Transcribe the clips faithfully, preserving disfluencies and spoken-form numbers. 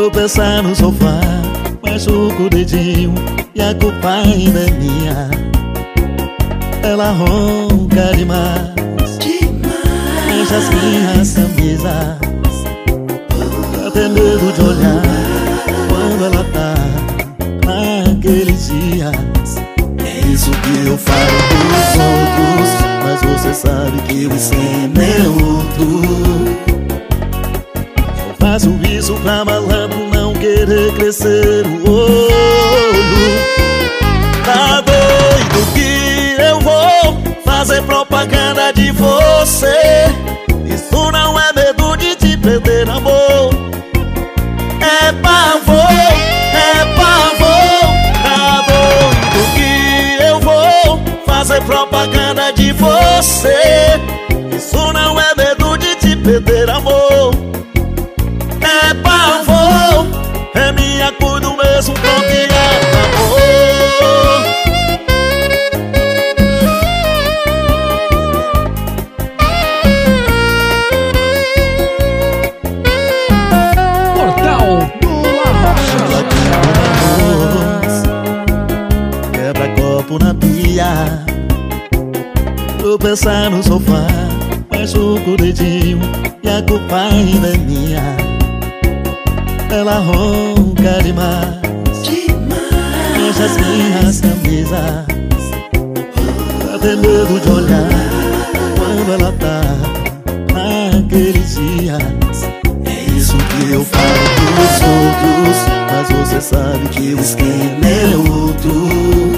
Tropeçar no sofá, machuco o dedinho e a culpa ainda é minha. Ela ronca demais, demais. Enche as minhas camisas, dá até medo de olhar quando ela tá naqueles dias. É isso que eu falo pros outros, mas você sabe que o esquema é outro. Faço isso pra malandro não querer crescer o olho. Tá doido que eu vou fazer propaganda de você? Isso não é medo de te perder, amor. É pavor, é pavor. Tá doido que eu vou fazer propaganda de você? Isso não é medo de te perder, amor. É pavor, é minha cor do mesmo tom que acabou. Portal do La Rocha. Quebra copo na pia, tropeçar no sofá, machuco o dedinho e a culpa ainda é minha. Ela ronca demais, demais. Enche as minhas camisas, dá até medo de olhar quando ela tá naqueles dias. É isso que eu falo pros outros, mas você sabe que o esquema é outro.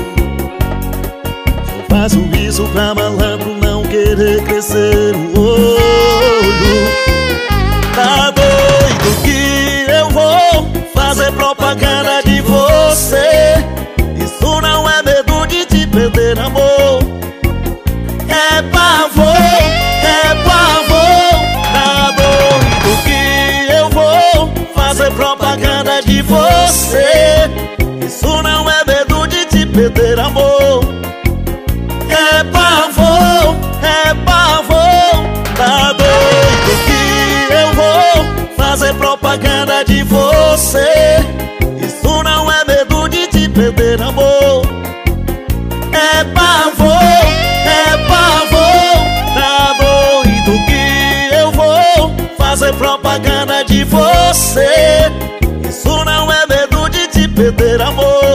Eu faço isso pra malandro não querer crescer o olho. Tá doido que eu vou fazer propaganda de você? Isso não é medo de te perder, amor. É pavor, é pavor. Tá doido que eu vou fazer propaganda de você? Isso não é medo de te perder, amor. É pavor, é pavor. Tá doido que eu vou fazer propaganda de você? Isso não é medo de te perder, amor. É pavor, é pavor. Tá doido que eu vou fazer propaganda de você? Isso não é medo de te perder, amor.